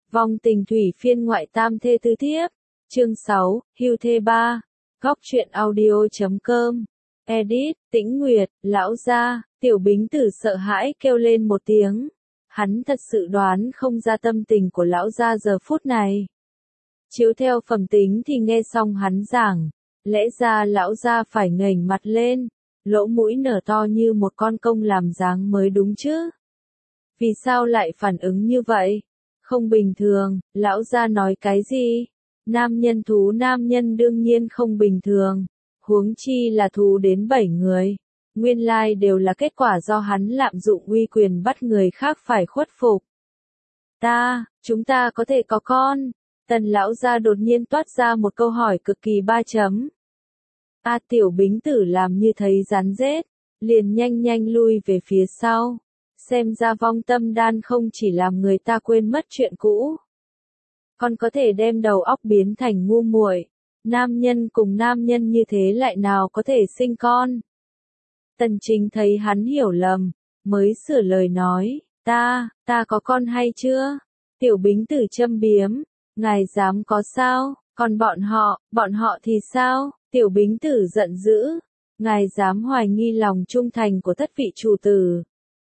Vong tình thủy phiên ngoại tam thê tứ thiếp. Chương 6, hưu thê 3. Góc truyện audio.com. Edit, Tĩnh Nguyệt, lão gia. Tiểu Bính Tử sợ hãi kêu lên một tiếng. Hắn thật sự đoán không ra tâm tình của lão gia giờ phút này. Chiếu theo phẩm tính thì nghe xong hắn giảng, lẽ ra lão gia phải ngẩng mặt lên, lỗ mũi nở to như một con công làm dáng mới đúng chứ. Vì sao lại phản ứng như vậy? Không bình thường, lão gia nói cái gì? Nam nhân thú nam nhân đương nhiên không bình thường, huống chi là thú đến 7 người. Nguyên lai đều là kết quả do hắn lạm dụng uy quyền bắt người khác phải khuất phục. Chúng ta có thể có con. Tần lão gia đột nhiên toát ra một câu hỏi cực kỳ 3 chấm. Tiểu Bính Tử làm như thấy rắn rết, liền nhanh nhanh lui về phía sau. Xem ra vong tâm đan không chỉ làm người ta quên mất chuyện cũ, còn có thể đem đầu óc biến thành ngu muội. Nam nhân cùng nam nhân như thế lại nào có thể sinh con? Tần Chính thấy hắn hiểu lầm, mới sửa lời nói, ta có con hay chưa? Tiểu Bính Tử châm biếm, ngài dám có sao? Còn bọn họ thì sao? Tiểu Bính Tử giận dữ, ngài dám hoài nghi lòng trung thành của thất vị chủ tử.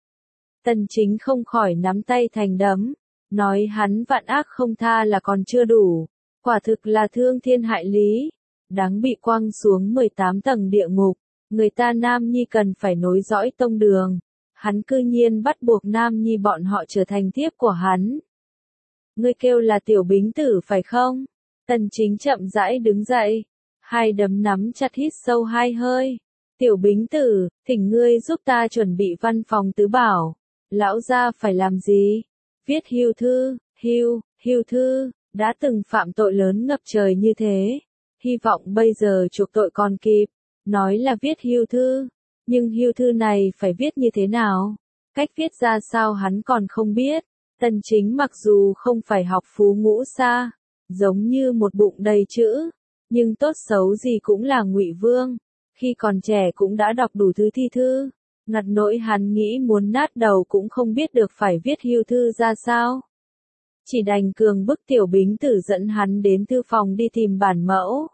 Tần Chính không khỏi nắm tay thành đấm, nói hắn vạn ác không tha là còn chưa đủ, quả thực là thương thiên hại lý, đáng bị quăng xuống 18 tầng địa ngục. Người ta Nam Nhi cần phải nối dõi tông đường, hắn cư nhiên bắt buộc Nam Nhi bọn họ trở thành thiếp của hắn. Ngươi kêu là Tiểu Bính Tử phải không? Tần Chính chậm rãi đứng dậy, hai đấm nắm chặt hít sâu 2 hơi. Tiểu Bính Tử, thỉnh ngươi giúp ta chuẩn bị văn phòng tứ bảo. Lão gia phải làm gì? Viết hưu thư. Hưu thư, đã từng phạm tội lớn ngập trời như thế, hy vọng bây giờ chuộc tội còn kịp. Nói là viết hưu thư, nhưng hưu thư này phải viết như thế nào? Cách viết ra sao hắn còn không biết. Tần Chính mặc dù không phải học phú ngũ xa, giống như một bụng đầy chữ, nhưng tốt xấu gì cũng là Ngụy Vương, khi còn trẻ cũng đã đọc đủ thứ thi thư, ngặt nỗi hắn nghĩ muốn nát đầu cũng không biết được phải viết hưu thư ra sao. Chỉ đành cường bức Tiểu Bính Tử dẫn hắn đến thư phòng đi tìm bản mẫu.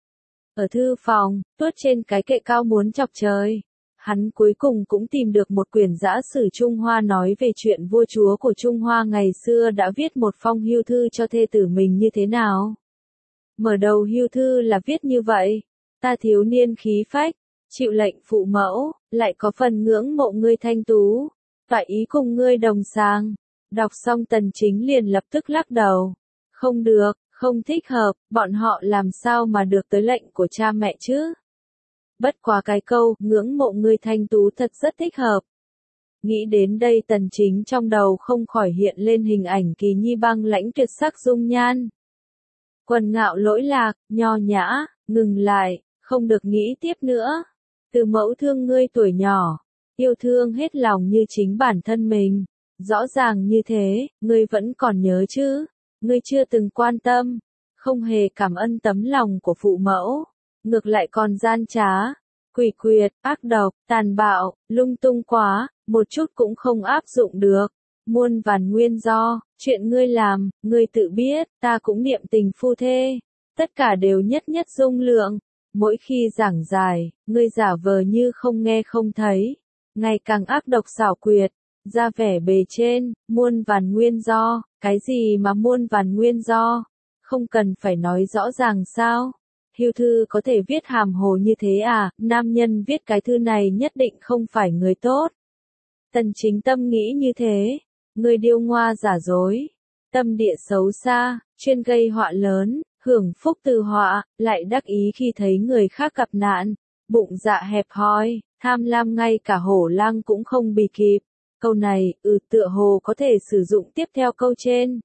Ở thư phòng, tuốt trên cái kệ cao muốn chọc trời, hắn cuối cùng cũng tìm được một quyển giã sử Trung Hoa nói về chuyện vua chúa của Trung Hoa ngày xưa đã viết một phong hưu thư cho thê tử mình như thế nào. Mở đầu hưu thư là viết như vậy: ta thiếu niên khí phách, chịu lệnh phụ mẫu, lại có phần ngưỡng mộ ngươi thanh tú, toại ý cùng ngươi đồng sang. Đọc xong Tần Chính liền lập tức lắc đầu. Không được, không thích hợp, bọn họ làm sao mà được tới lệnh của cha mẹ chứ? Bất quá cái câu, ngưỡng mộ ngươi thanh tú thật rất thích hợp. Nghĩ đến đây Tần Chính trong đầu không khỏi hiện lên hình ảnh Kỳ Nhi băng lãnh tuyệt sắc dung nhan. Quần ngạo lỗi lạc, nho nhã, ngừng lại, không được nghĩ tiếp nữa. Từ mẫu thương ngươi tuổi nhỏ, yêu thương hết lòng như chính bản thân mình. Rõ ràng như thế, ngươi vẫn còn nhớ chứ? Ngươi chưa từng quan tâm, không hề cảm ơn tấm lòng của phụ mẫu, ngược lại còn gian trá, quỷ quyệt, ác độc, tàn bạo, lung tung quá, một chút cũng không áp dụng được. Muôn vàn nguyên do, chuyện ngươi làm, ngươi tự biết, ta cũng niệm tình phu thê, tất cả đều nhất nhất dung lượng. Mỗi khi giảng giải, ngươi giả vờ như không nghe không thấy, ngày càng ác độc xảo quyệt, ra vẻ bề trên, muôn vàn nguyên do. Cái gì mà muôn vàn nguyên do? Không cần phải nói rõ ràng sao? Hưu thư có thể viết hàm hồ như thế à? Nam nhân viết cái thư này nhất định không phải người tốt. Tần Chính tâm nghĩ như thế. Người điêu ngoa giả dối, tâm địa xấu xa, chuyên gây họa lớn, hưởng phúc từ họa, lại đắc ý khi thấy người khác gặp nạn, bụng dạ hẹp hòi, tham lam ngay cả hổ lang cũng không bì kịp. Câu này, tựa hồ có thể sử dụng tiếp theo câu trên.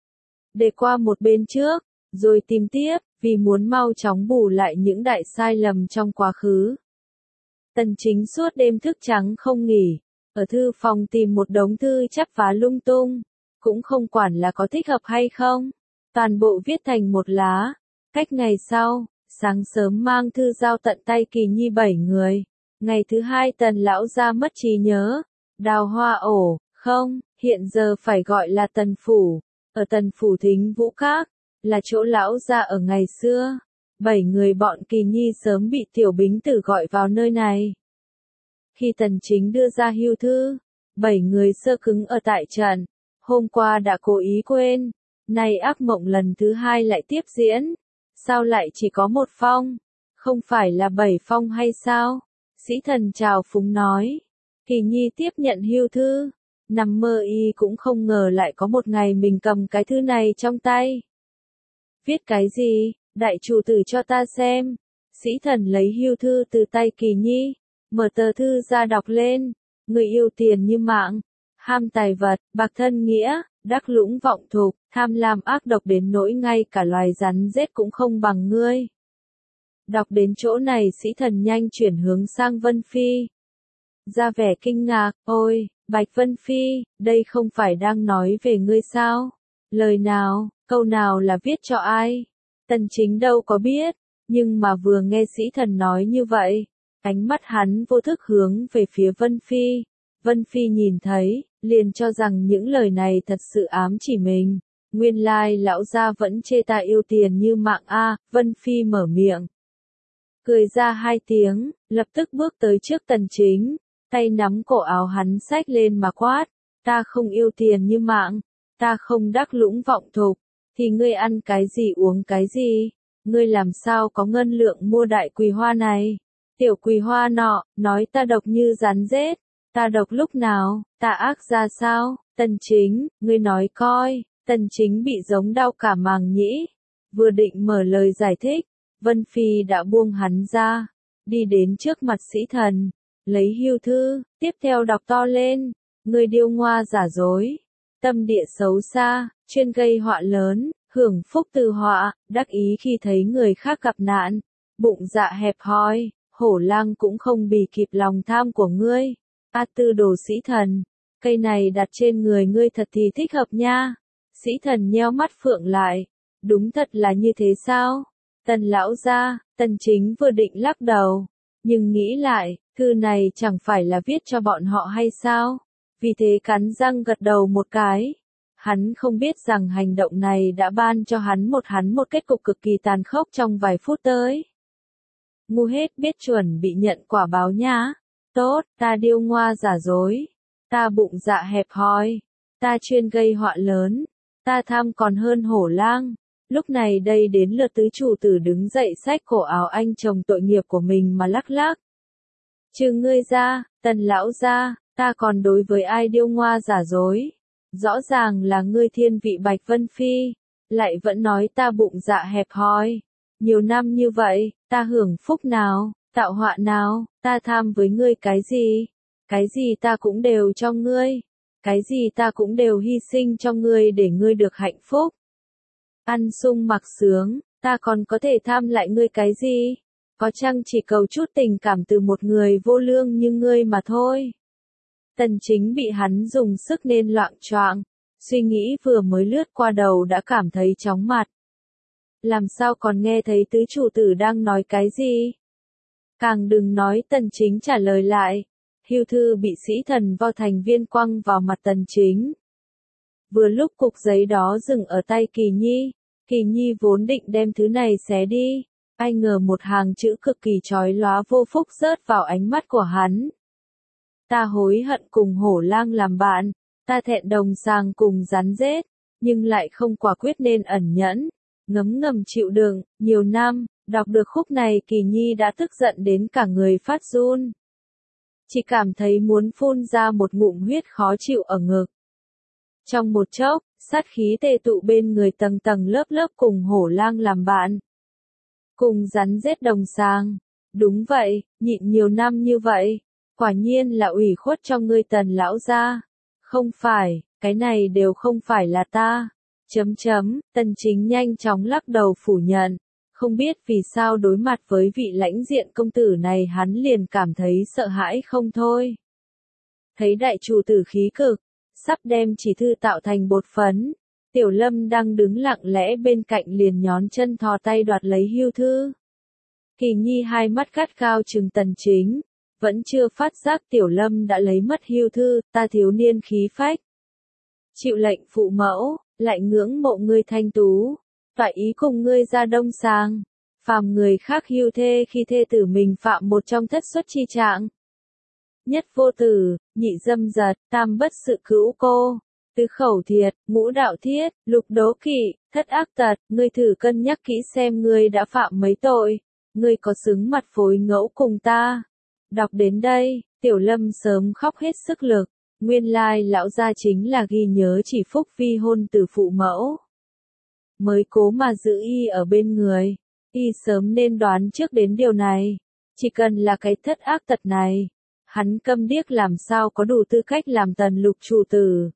Để qua một bên trước, rồi tìm tiếp, vì muốn mau chóng bù lại những đại sai lầm trong quá khứ. Tần Chính suốt đêm thức trắng không nghỉ, ở thư phòng tìm một đống thư chắp vá lung tung, cũng không quản là có thích hợp hay không. Toàn bộ viết thành một lá. Cách ngày sau, sáng sớm mang thư giao tận tay Kỳ Nhi 7 người. Ngày thứ 2 Tần lão gia mất trí nhớ. Đào Hoa Ổ, không, hiện giờ phải gọi là Tần Phủ. ở Tần phủ Thính Vũ Các, là chỗ lão gia ở ngày xưa. 7 người bọn Kỳ Nhi sớm bị Tiểu Bính Tử gọi vào nơi này. Khi Tần Chính đưa ra hưu thư, 7 người sơ cứng ở tại trận. Hôm qua đã cố ý quên, nay ác mộng lần thứ 2 lại tiếp diễn. Sao lại chỉ có một phong? Không phải là 7 phong hay sao? Sĩ Thần chào phúng nói. Kỳ Nhi tiếp nhận hưu thư. Nằm mơ y cũng không ngờ lại có một ngày mình cầm cái thư này trong tay. Viết cái gì? Đại chủ tử cho ta xem. Sĩ Thần lấy hưu thư từ tay Kỳ Nhi, mở tờ thư ra đọc lên. Người yêu tiền như mạng, ham tài vật, bạc thân nghĩa, đắc lũng vọng thục, tham lam ác độc đến nỗi ngay cả loài rắn rết cũng không bằng ngươi. Đọc đến chỗ này Sĩ Thần nhanh chuyển hướng sang Vân Phi. Ra vẻ kinh ngạc, ôi, Bạch Vân Phi, đây không phải đang nói về ngươi sao? Lời nào, câu nào là viết cho ai? Tần Chính đâu có biết, nhưng mà vừa nghe Sĩ Thần nói như vậy, ánh mắt hắn vô thức hướng về phía Vân Phi. Vân Phi nhìn thấy, liền cho rằng những lời này thật sự ám chỉ mình. Nguyên lai lão gia vẫn chê ta yêu tiền như mạng a. Vân Phi mở miệng, cười ra 2 tiếng, lập tức bước tới trước Tần Chính, tay nắm cổ áo hắn xách lên mà quát, ta không yêu tiền như mạng, ta không đắc lũng vọng thục, thì ngươi ăn cái gì uống cái gì, ngươi làm sao có ngân lượng mua đại quỳ hoa này, tiểu quỳ hoa nọ, nói ta độc như rắn rết, ta độc lúc nào, ta ác ra sao, Tần Chính, ngươi nói coi. Tần Chính bị giống đau cả màng nhĩ, vừa định mở lời giải thích, Vân Phi đã buông hắn ra, đi đến trước mặt Sĩ Thần, lấy hưu thư, tiếp theo đọc to lên, người điêu ngoa giả dối, tâm địa xấu xa, chuyên gây họa lớn, hưởng phúc từ họa, đắc ý khi thấy người khác gặp nạn, bụng dạ hẹp hòi, hổ lang cũng không bì kịp lòng tham của ngươi. A Tư Đồ Sĩ Thần, cây này đặt trên người ngươi thật thì thích hợp nha. Sĩ Thần nheo mắt phượng lại, đúng thật là như thế sao? Tần lão gia, Tần Chính vừa định lắc đầu, nhưng nghĩ lại, thư này chẳng phải là viết cho bọn họ hay sao? Vì thế cắn răng gật đầu một cái. Hắn không biết rằng hành động này đã ban cho hắn một kết cục cực kỳ tàn khốc trong vài phút tới. Ngu hết biết chuẩn bị nhận quả báo nhá. Tốt, ta điêu ngoa giả dối, ta bụng dạ hẹp hòi, ta chuyên gây họa lớn, ta tham còn hơn hổ lang. Lúc này đây đến lượt tứ chủ tử đứng dậy xách cổ áo anh chồng tội nghiệp của mình mà lắc lắc. Trừ ngươi ra, Tần lão gia, ta còn đối với ai điêu ngoa giả dối? Rõ ràng là ngươi thiên vị Bạch Vân Phi, lại vẫn nói ta bụng dạ hẹp hòi. Nhiều năm như vậy, ta hưởng phúc nào, tạo họa nào, ta tham với ngươi cái gì? Cái gì ta cũng đều cho ngươi. Cái gì ta cũng đều hy sinh cho ngươi để ngươi được hạnh phúc. Ăn sung mặc sướng, ta còn có thể tham lại ngươi cái gì? Có chăng chỉ cầu chút tình cảm từ một người vô lương như ngươi mà thôi. Tần Chính bị hắn dùng sức nên loạng choạng, suy nghĩ vừa mới lướt qua đầu đã cảm thấy chóng mặt. Làm sao còn nghe thấy tứ chủ tử đang nói cái gì? Càng đừng nói Tần Chính trả lời lại. Hưu thư bị Sĩ Thần vo thành viên quăng vào mặt Tần Chính. Vừa lúc cục giấy đó dừng ở tay Kỳ Nhi vốn định đem thứ này xé đi, ai ngờ một hàng chữ cực kỳ chói lóa vô phúc rớt vào ánh mắt của hắn. Ta hối hận cùng hổ lang làm bạn, ta thẹn đồng sàng cùng rắn rết, nhưng lại không quả quyết nên ẩn nhẫn, ngấm ngầm chịu đựng, nhiều năm, đọc được khúc này Kỳ Nhi đã tức giận đến cả người phát run. Chỉ cảm thấy muốn phun ra một ngụm huyết khó chịu ở ngực. Trong một chốc, sát khí tề tụ bên người tầng tầng lớp lớp cùng hổ lang làm bạn. Cùng rắn rết đồng sàng. Đúng vậy, nhịn nhiều năm như vậy. Quả nhiên là ủy khuất cho ngươi Tần lão gia. Không phải, cái này đều không phải là ta. Tần Chính nhanh chóng lắc đầu phủ nhận. Không biết vì sao đối mặt với vị lãnh diện công tử này hắn liền cảm thấy sợ hãi không thôi. Thấy đại chủ tử khí cực, sắp đem chỉ thư tạo thành bột phấn, Tiểu Lâm đang đứng lặng lẽ bên cạnh liền nhón chân thò tay đoạt lấy hưu thư. Kỳ Nhi hai mắt gắt gao trừng Tần Chính, vẫn chưa phát giác Tiểu Lâm đã lấy mất hưu thư, ta thiếu niên khí phách. Chịu lệnh phụ mẫu, lại ngưỡng mộ ngươi thanh tú, toại ý cùng ngươi ra đông sang. Phàm người khác hưu thê khi thê tử mình phạm một trong thất xuất chi trạng. Nhất vô tử, nhị dâm dật, tam bất sự cữu cô, tứ khẩu thiệt, ngũ đạo thiết, lục đố kỵ, thất ác tật, ngươi thử cân nhắc kỹ xem ngươi đã phạm mấy tội, ngươi có xứng mặt phối ngẫu cùng ta. Đọc đến đây, Tiểu Lâm sớm khóc hết sức lực, nguyên lai lão gia chính là ghi nhớ chỉ phúc vi hôn từ phụ mẫu. Mới cố mà giữ y ở bên người, y sớm nên đoán trước đến điều này, chỉ cần là cái thất ác tật này, hắn câm điếc làm sao có đủ tư cách làm Tần Lục chủ tử.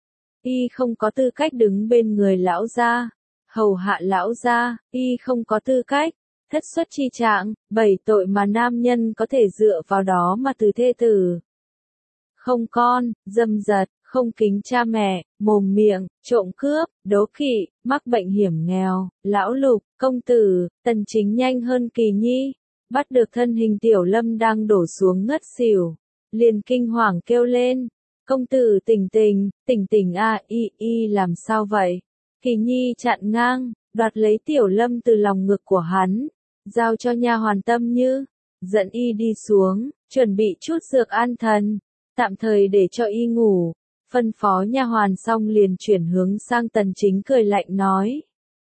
Y không có tư cách đứng bên người lão gia, hầu hạ lão gia, y không có tư cách, thất xuất chi trạng, 7 tội mà nam nhân có thể dựa vào đó mà từ thê tử. Không con, dâm dật, không kính cha mẹ, mồm miệng, trộm cướp, đố kỵ, mắc bệnh hiểm nghèo, lão Lục, công tử, Tần Chính nhanh hơn Kỳ Nhi, bắt được thân hình Tiểu Lâm đang đổ xuống ngất xỉu, liền kinh hoàng kêu lên, công tử tỉnh tỉnh a, y làm sao vậy? Kỳ Nhi chặn ngang, đoạt lấy Tiểu Lâm từ lòng ngực của hắn, giao cho nha hoàn Tâm Như, dẫn y đi xuống, chuẩn bị chút dược an thần, tạm thời để cho y ngủ. Phân phó nha hoàn xong liền chuyển hướng sang Tần Chính cười lạnh nói.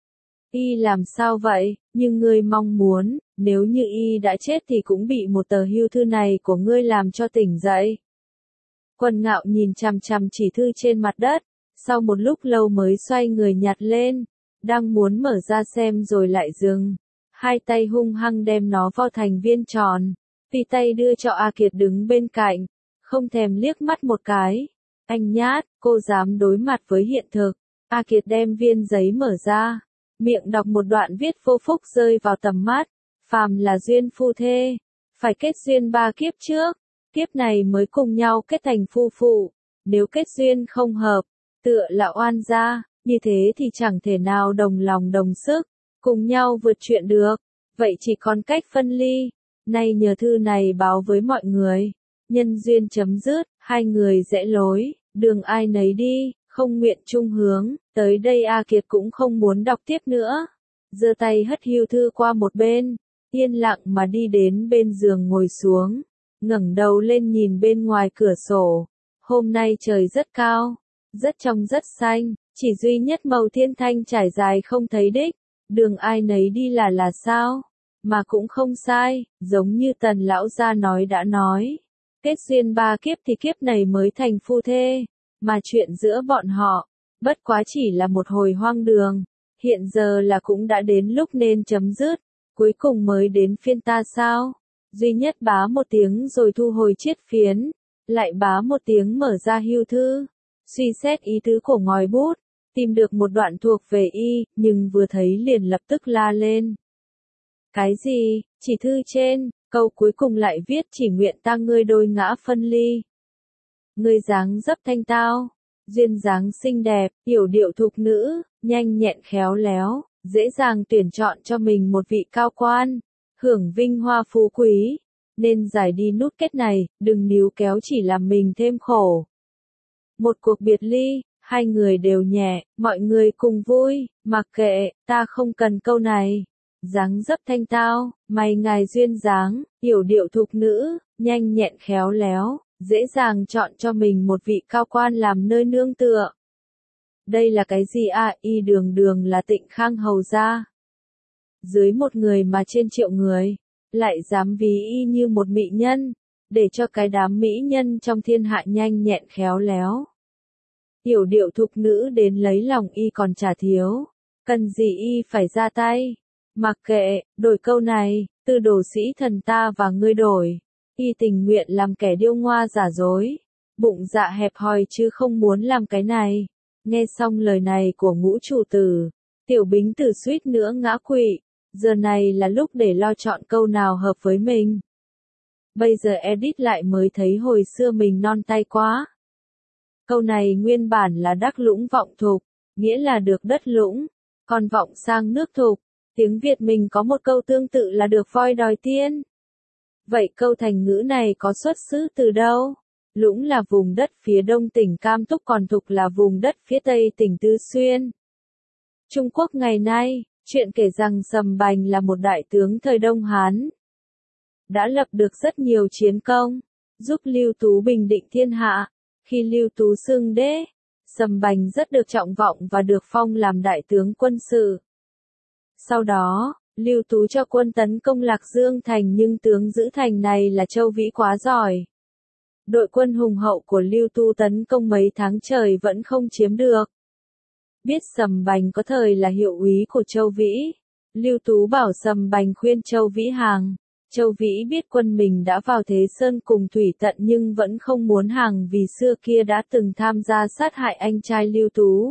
Y làm sao vậy, nhưng ngươi mong muốn, nếu như y đã chết thì cũng bị một tờ hưu thư này của ngươi làm cho tỉnh dậy. Quần Ngạo nhìn chằm chằm chỉ thư trên mặt đất, sau một lúc lâu mới xoay người nhặt lên, đang muốn mở ra xem rồi lại dừng. Hai tay hung hăng đem nó vo thành viên tròn, tùy tay đưa cho A Kiệt đứng bên cạnh, không thèm liếc mắt một cái. Anh nhát, cô dám đối mặt với hiện thực. A Kiệt đem viên giấy mở ra, miệng đọc một đoạn viết vô phúc rơi vào tầm mắt. Phàm là duyên phu thê, phải kết duyên 3 kiếp trước, kiếp này mới cùng nhau kết thành phu phụ. Nếu kết duyên không hợp, tựa là oan gia, như thế thì chẳng thể nào đồng lòng đồng sức, cùng nhau vượt chuyện được. Vậy chỉ còn cách phân ly. Nay nhờ thư này báo với mọi người. Nhân duyên chấm dứt, hai người rẽ lối, đường ai nấy đi, không nguyện chung hướng, tới đây A Kiệt cũng không muốn đọc tiếp nữa. Giơ tay hất hưu thư qua một bên, yên lặng mà đi đến bên giường ngồi xuống, ngẩng đầu lên nhìn bên ngoài cửa sổ. Hôm nay trời rất cao, rất trong rất xanh, chỉ duy nhất màu thiên thanh trải dài không thấy đích, đường ai nấy đi là sao? Mà cũng không sai, giống như Tần lão gia nói đã nói. Kết duyên 3 kiếp thì kiếp này mới thành phu thê, mà chuyện giữa bọn họ, bất quá chỉ là một hồi hoang đường, hiện giờ là cũng đã đến lúc nên chấm dứt, cuối cùng mới đến phiên ta sao? Duy nhất bá một tiếng rồi thu hồi chiết phiến, lại bá một tiếng mở ra hưu thư, suy xét ý tứ của ngòi bút, tìm được một đoạn thuộc về y, nhưng vừa thấy liền lập tức la lên. Cái gì? Chỉ thư trên, câu cuối cùng lại viết chỉ nguyện ta ngươi đôi ngã phân ly. Ngươi dáng dấp thanh tao, duyên dáng xinh đẹp, yểu điệu thục nữ, nhanh nhẹn khéo léo, dễ dàng tuyển chọn cho mình một vị cao quan, hưởng vinh hoa phú quý, nên giải đi nút kết này, đừng níu kéo chỉ làm mình thêm khổ. Một cuộc biệt ly, hai người đều nhẹ, mọi người cùng vui, mặc kệ, ta không cần câu này. Dáng dấp thanh tao, mày ngài duyên dáng, yểu điệu thục nữ, nhanh nhẹn khéo léo, dễ dàng chọn cho mình một vị cao quan làm nơi nương tựa. Đây là cái gì à? Y đường đường là Tịnh Khang hầu gia. Dưới một người mà trên triệu người, lại dám ví y như một mỹ nhân, để cho cái đám mỹ nhân trong thiên hạ nhanh nhẹn khéo léo. Yểu điệu thục nữ đến lấy lòng y còn chả thiếu, cần gì y phải ra tay. Mặc kệ, đổi câu này, từ đồ sĩ thần ta và ngươi đổi. Y tình nguyện làm kẻ điêu ngoa giả dối, bụng dạ hẹp hòi chứ không muốn làm cái này. Nghe xong lời này của Ngũ chủ tử, Tiểu Bính Tử suýt nữa ngã quỵ, giờ này là lúc để lo chọn câu nào hợp với mình. Bây giờ edit lại mới thấy hồi xưa mình non tay quá. Câu này nguyên bản là đắc lũng vọng thục, nghĩa là được đất lũng, còn vọng sang nước thục. Tiếng Việt mình có một câu tương tự là được voi đòi tiên. Vậy câu thành ngữ này có xuất xứ từ đâu? Lũng là vùng đất phía đông tỉnh Cam Túc, còn Thục là vùng đất phía tây tỉnh Tứ Xuyên. Trung Quốc ngày nay, chuyện kể rằng Sầm Bành là một đại tướng thời Đông Hán, đã lập được rất nhiều chiến công, giúp Lưu Tú bình định thiên hạ. Khi Lưu Tú xưng đế, Sầm Bành rất được trọng vọng và được phong làm đại tướng quân sự. Sau đó, Lưu Tú cho quân tấn công Lạc Dương thành, nhưng tướng giữ thành này là Châu Vĩ quá giỏi. Đội quân hùng hậu của Lưu Tú tấn công mấy tháng trời vẫn không chiếm được. Biết Sầm Bành có thời là hiệu úy của Châu Vĩ, Lưu Tú bảo Sầm Bành khuyên Châu Vĩ hàng. Châu Vĩ biết quân mình đã vào Thế Sơn cùng Thủy Tận nhưng vẫn không muốn hàng, vì xưa kia đã từng tham gia sát hại anh trai Lưu Tú.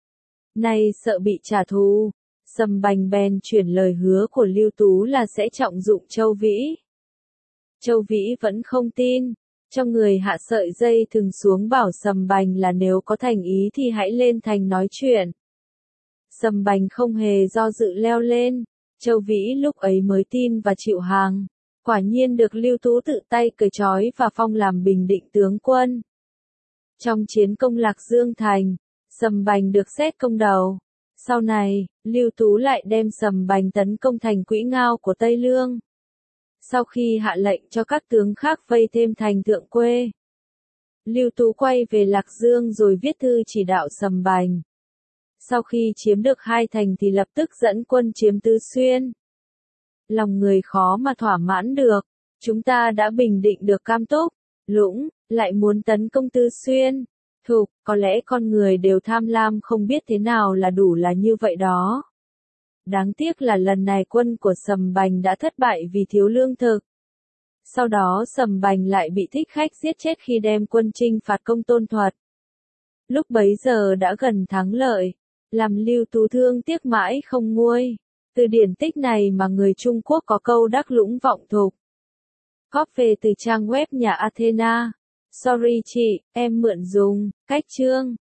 Nay sợ bị trả thù, Sầm Bành bèn chuyển lời hứa của Lưu Tú là sẽ trọng dụng Châu Vĩ. Châu Vĩ vẫn không tin, cho người hạ sợi dây thừng xuống bảo Sầm Bành là nếu có thành ý thì hãy lên thành nói chuyện. Sầm Bành không hề do dự leo lên, Châu Vĩ lúc ấy mới tin và chịu hàng. Quả nhiên được Lưu Tú tự tay cởi trói và phong làm bình định tướng quân. Trong chiến công Lạc Dương thành, Sầm Bành được xét công đầu. Sau này, Lưu Tú lại đem Sầm Bành tấn công thành Quỹ Ngao của Tây Lương. Sau khi hạ lệnh cho các tướng khác vây thêm thành Thượng Quê, Lưu Tú quay về Lạc Dương rồi viết thư chỉ đạo Sầm Bành. Sau khi chiếm được hai thành thì lập tức dẫn quân chiếm Tứ Xuyên. Lòng người khó mà thỏa mãn được, chúng ta đã bình định được Cam Túc, Lũng, lại muốn tấn công Tứ Xuyên, Thục, có lẽ con người đều tham lam không biết thế nào là đủ là như vậy đó. Đáng tiếc là lần này quân của Sầm Bành đã thất bại vì thiếu lương thực. Sau đó Sầm Bành lại bị thích khách giết chết khi đem quân chinh phạt Công Tôn Thuật. Lúc bấy giờ đã gần thắng lợi, làm Lưu Tú thương tiếc mãi không nguôi. Từ điển tích này mà người Trung Quốc có câu đắc Lũng vọng Thục. Copy từ trang web nhà Athena. Sorry chị, em mượn dùng, cách chương.